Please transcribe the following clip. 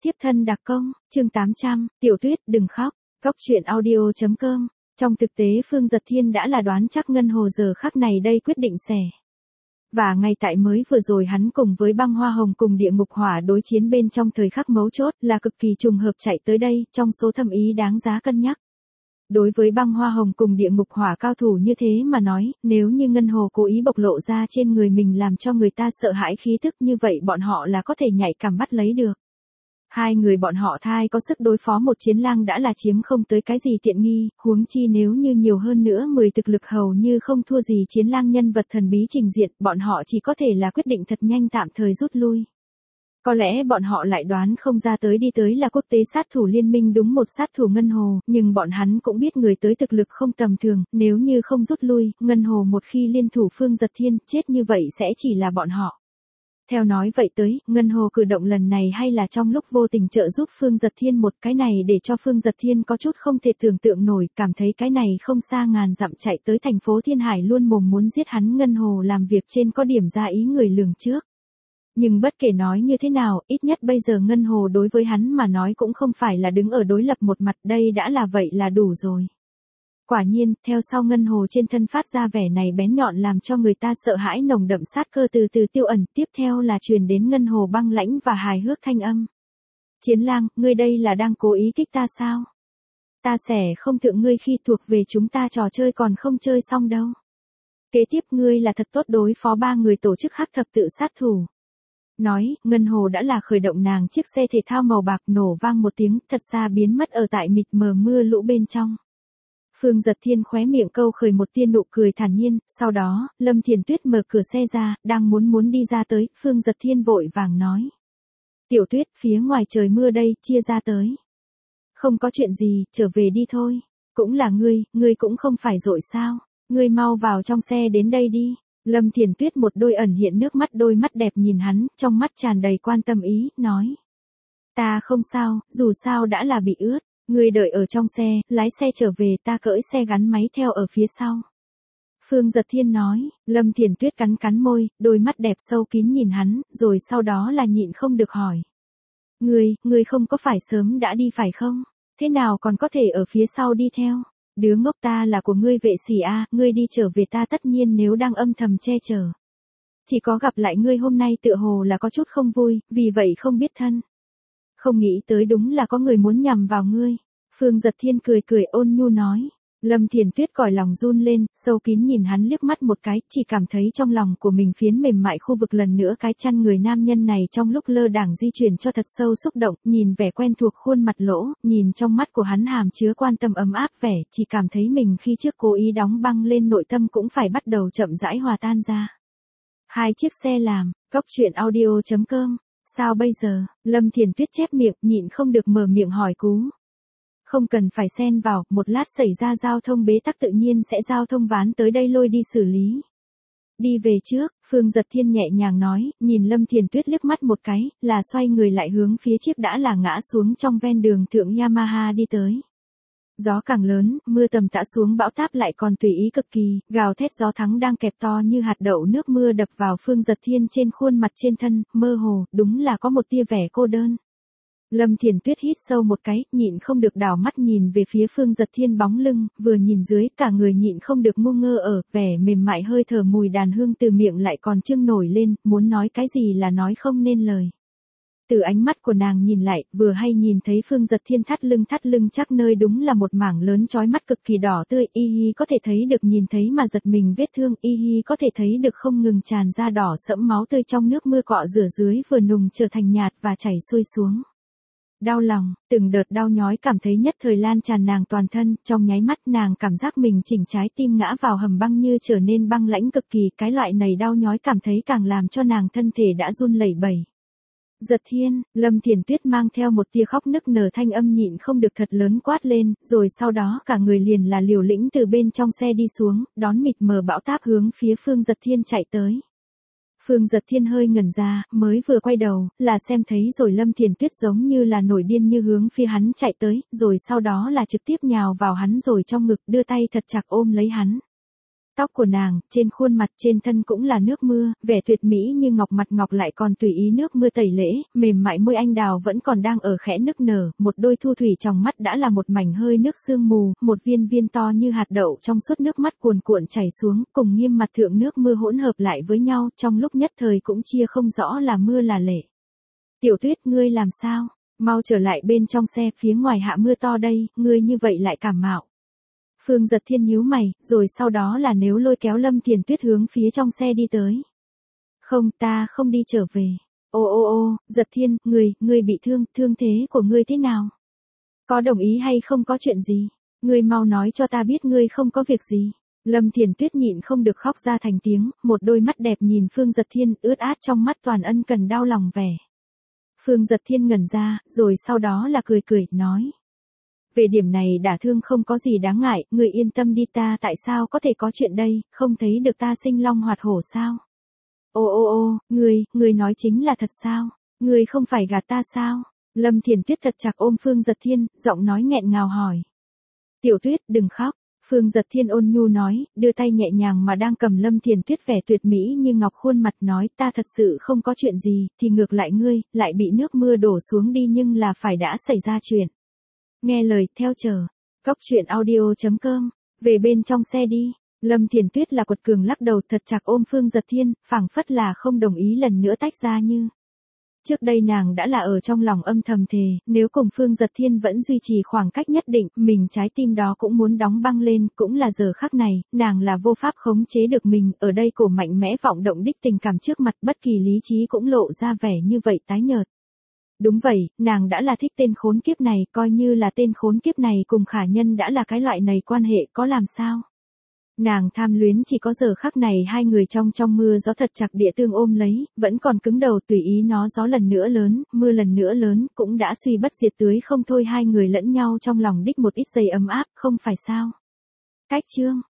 Tiếp thân đặc công, chương 800, Tiểu Tuyết đừng khóc, Góc truyện audio.com. Trong thực tế Phương Dật Thiên đã là đoán chắc Ngân Hồ giờ khắc này đây quyết định xẻ. Và ngay tại mới vừa rồi hắn cùng với Băng Hoa Hồng cùng Địa Ngục Hỏa đối chiến bên trong thời khắc mấu chốt là cực kỳ trùng hợp chạy tới đây, trong số thâm ý đáng giá cân nhắc. Đối với Băng Hoa Hồng cùng Địa Ngục Hỏa cao thủ như thế mà nói, nếu như Ngân Hồ cố ý bộc lộ ra trên người mình làm cho người ta sợ hãi khí tức như vậy bọn họ là có thể nhạy cảm bắt lấy được. Hai người bọn họ thai có sức đối phó một chiến lang đã là chiếm không tới cái gì tiện nghi, huống chi nếu như nhiều hơn nữa 10 thực lực hầu như không thua gì chiến lang nhân vật thần bí trình diện, bọn họ chỉ có thể là quyết định thật nhanh tạm thời rút lui. Có lẽ bọn họ lại đoán không ra tới đi tới là quốc tế sát thủ liên minh đúng một sát thủ Ngân Hồ, nhưng bọn hắn cũng biết người tới thực lực không tầm thường, nếu như không rút lui, Ngân Hồ một khi liên thủ Phương Dật Thiên, chết như vậy sẽ chỉ là bọn họ. Theo nói vậy tới, Ngân Hồ cử động lần này hay là trong lúc vô tình trợ giúp Phương Dật Thiên một cái này để cho Phương Dật Thiên có chút không thể tưởng tượng nổi, cảm thấy cái này không xa ngàn dặm chạy tới thành phố Thiên Hải luôn mồm muốn giết hắn Ngân Hồ làm việc trên có điểm ra ý người lường trước. Nhưng bất kể nói như thế nào, ít nhất bây giờ Ngân Hồ đối với hắn mà nói cũng không phải là đứng ở đối lập một mặt, đây đã là vậy là đủ rồi. Quả nhiên, theo sau Ngân Hồ trên thân phát ra vẻ này bén nhọn làm cho người ta sợ hãi nồng đậm sát cơ từ từ tiêu ẩn, tiếp theo là truyền đến Ngân Hồ băng lãnh và hài hước thanh âm. Chiến lang, ngươi đây là đang cố ý kích ta sao? Ta sẽ không thượng ngươi khi thuộc về chúng ta trò chơi còn không chơi xong đâu. Kế tiếp ngươi là thật tốt đối phó 3 người tổ chức hắc thập tự sát thủ. Nói, Ngân Hồ đã là khởi động nàng chiếc xe thể thao màu bạc nổ vang một tiếng, thật xa biến mất ở tại mịt mờ mưa lũ bên trong. Phương Dật Thiên khóe miệng câu khởi một tia nụ cười thản nhiên, sau đó, Lâm Thiền Tuyết mở cửa xe ra, đang muốn đi ra tới, Phương Dật Thiên vội vàng nói. Tiểu Tuyết, phía ngoài trời mưa đây, chia ra tới. Không có chuyện gì, trở về đi thôi. Cũng là ngươi cũng không phải dội sao, ngươi mau vào trong xe đến đây đi. Lâm Thiền Tuyết một đôi ẩn hiện nước mắt đôi mắt đẹp nhìn hắn, trong mắt tràn đầy quan tâm ý, nói. Ta không sao, dù sao đã là bị ướt. Ngươi đợi ở trong xe, lái xe trở về ta cưỡi xe gắn máy theo ở phía sau. Phương Dật Thiên nói, Lâm Thiền Tuyết cắn môi, đôi mắt đẹp sâu kín nhìn hắn, rồi sau đó là nhịn không được hỏi. Ngươi không có phải sớm đã đi phải không? Thế nào còn có thể ở phía sau đi theo? Đứa ngốc ta là của ngươi vệ sĩ a, ngươi đi trở về ta tất nhiên nếu đang âm thầm che chở. Chỉ có gặp lại ngươi hôm nay tựa hồ là có chút không vui, vì vậy không biết thân. Không nghĩ tới đúng là có người muốn nhằm vào ngươi. Phương Dật Thiên cười ôn nhu nói. Lâm Thiền Tuyết còi lòng run lên, sâu kín nhìn hắn liếc mắt một cái, chỉ cảm thấy trong lòng của mình phiến mềm mại khu vực lần nữa cái chăn người nam nhân này trong lúc lơ đảng di chuyển cho thật sâu xúc động, nhìn vẻ quen thuộc khuôn mặt lỗ, nhìn trong mắt của hắn hàm chứa quan tâm ấm áp vẻ, chỉ cảm thấy mình khi trước cố ý đóng băng lên nội tâm cũng phải bắt đầu chậm rãi hòa tan ra. Hai chiếc xe làm, Góc truyện audio.com. Sao bây giờ? Lâm Thiền Tuyết chép miệng, nhịn không được mở miệng hỏi cú. Không cần phải xen vào, một lát xảy ra giao thông bế tắc tự nhiên sẽ giao thông ván tới đây lôi đi xử lý. Đi về trước, Phương Dật Thiên nhẹ nhàng nói, nhìn Lâm Thiền Tuyết liếc mắt một cái, là xoay người lại hướng phía chiếc đã là ngã xuống trong ven đường thượng Yamaha đi tới. Gió càng lớn, mưa tầm tã xuống bão táp lại còn tùy ý cực kỳ, gào thét gió thắng đang kẹp to như hạt đậu nước mưa đập vào Phương Dật Thiên trên khuôn mặt trên thân, mơ hồ, đúng là có một tia vẻ cô đơn. Lâm Thiền Tuyết hít sâu một cái, nhịn không được đảo mắt nhìn về phía Phương Dật Thiên bóng lưng, vừa nhìn dưới, cả người nhịn không được ngu ngơ ở, vẻ mềm mại hơi thở mùi đàn hương từ miệng lại còn trưng nổi lên, muốn nói cái gì là nói không nên lời. Từ ánh mắt của nàng nhìn lại, vừa hay nhìn thấy Phương Dật Thiên thắt lưng chắc nơi đúng là một mảng lớn chói mắt cực kỳ đỏ tươi, y hi có thể thấy được nhìn thấy mà giật mình vết thương, y hi có thể thấy được không ngừng tràn ra đỏ sẫm máu tươi trong nước mưa cọ rửa dưới vừa nùng trở thành nhạt và chảy xuôi xuống. Đau lòng, từng đợt đau nhói cảm thấy nhất thời lan tràn nàng toàn thân, trong nháy mắt nàng cảm giác mình chỉnh trái tim ngã vào hầm băng như trở nên băng lãnh cực kỳ, cái loại này đau nhói cảm thấy càng làm cho nàng thân thể đã run lẩy bẩy. Dật Thiên, Lâm Thiền Tuyết mang theo một tia khóc nức nở thanh âm nhịn không được thật lớn quát lên, rồi sau đó cả người liền là liều lĩnh từ bên trong xe đi xuống, đón mịt mờ bão táp hướng phía Phương Dật Thiên chạy tới. Phương Dật Thiên hơi ngẩn ra, mới vừa quay đầu, là xem thấy rồi Lâm Thiền Tuyết giống như là nổi điên như hướng phía hắn chạy tới, rồi sau đó là trực tiếp nhào vào hắn rồi trong ngực đưa tay thật chặt ôm lấy hắn. Tóc của nàng, trên khuôn mặt trên thân cũng là nước mưa, vẻ tuyệt mỹ như ngọc, mặt ngọc lại còn tùy ý nước mưa tẩy lễ, mềm mại môi anh đào vẫn còn đang ở khẽ nức nở, một đôi thu thủy trong mắt đã là một mảnh hơi nước sương mù, một viên viên to như hạt đậu trong suốt nước mắt cuồn cuộn chảy xuống, cùng nghiêm mặt thượng nước mưa hỗn hợp lại với nhau, trong lúc nhất thời cũng chia không rõ là mưa là lệ. Tiểu Tuyết, ngươi làm sao? Mau trở lại bên trong xe, phía ngoài hạ mưa to đây, ngươi như vậy lại cảm mạo. Phương Giật Thiên nhíu mày, rồi sau đó là nếu lôi kéo Lâm Thiền Tuyết hướng phía trong xe đi tới. Không, ta không đi trở về. Ô, Giật Thiên, ngươi bị thương thế của ngươi thế nào? Có đồng ý hay không, có chuyện gì? Ngươi mau nói cho ta biết ngươi không có việc gì. Lâm Thiền Tuyết nhịn không được khóc ra thành tiếng, một đôi mắt đẹp nhìn Phương Giật Thiên, ướt át trong mắt toàn ân cần đau lòng vẻ. Phương Giật Thiên ngẩn ra, rồi sau đó là cười, nói. Về điểm này đả thương không có gì đáng ngại, ngươi yên tâm đi, ta tại sao có thể có chuyện đây, không thấy được ta sinh long hoạt hổ sao? Ô, ngươi nói chính là thật sao? Ngươi không phải gạt ta sao? Lâm Thiền Tuyết thật chặt ôm Phương Giật Thiên, giọng nói nghẹn ngào hỏi. Tiểu Tuyết, đừng khóc. Phương Giật Thiên ôn nhu nói, đưa tay nhẹ nhàng mà đang cầm Lâm Thiền Tuyết vẻ tuyệt mỹ như ngọc khuôn mặt nói, ta thật sự không có chuyện gì, thì ngược lại ngươi, lại bị nước mưa đổ xuống đi, nhưng là phải đã xảy ra chuyện. Nghe lời, theo chờ. Cóc truyện audio.com, về bên trong xe đi. Lâm Thiền Tuyết là quật cường lắc đầu thật chặt ôm Phương Giật Thiên, phảng phất là không đồng ý lần nữa tách ra như. Trước đây nàng đã là ở trong lòng âm thầm thề, nếu cùng Phương Giật Thiên vẫn duy trì khoảng cách nhất định, mình trái tim đó cũng muốn đóng băng lên, cũng là giờ khắc này, nàng là vô pháp khống chế được mình, ở đây cổ mạnh mẽ vọng động đích tình cảm trước mặt, bất kỳ lý trí cũng lộ ra vẻ như vậy tái nhợt. Đúng vậy, nàng đã là thích tên khốn kiếp này, coi như là tên khốn kiếp này cùng Khả Nhân đã là cái loại này quan hệ, có làm sao? Nàng tham luyến chỉ có giờ khắc này hai người trong mưa gió thật chặt địa tương ôm lấy, vẫn còn cứng đầu tùy ý nó gió lần nữa lớn, mưa lần nữa lớn, cũng đã suy bất diệt tưới không thôi hai người lẫn nhau trong lòng đích một ít giây ấm áp, không phải sao? Cách chương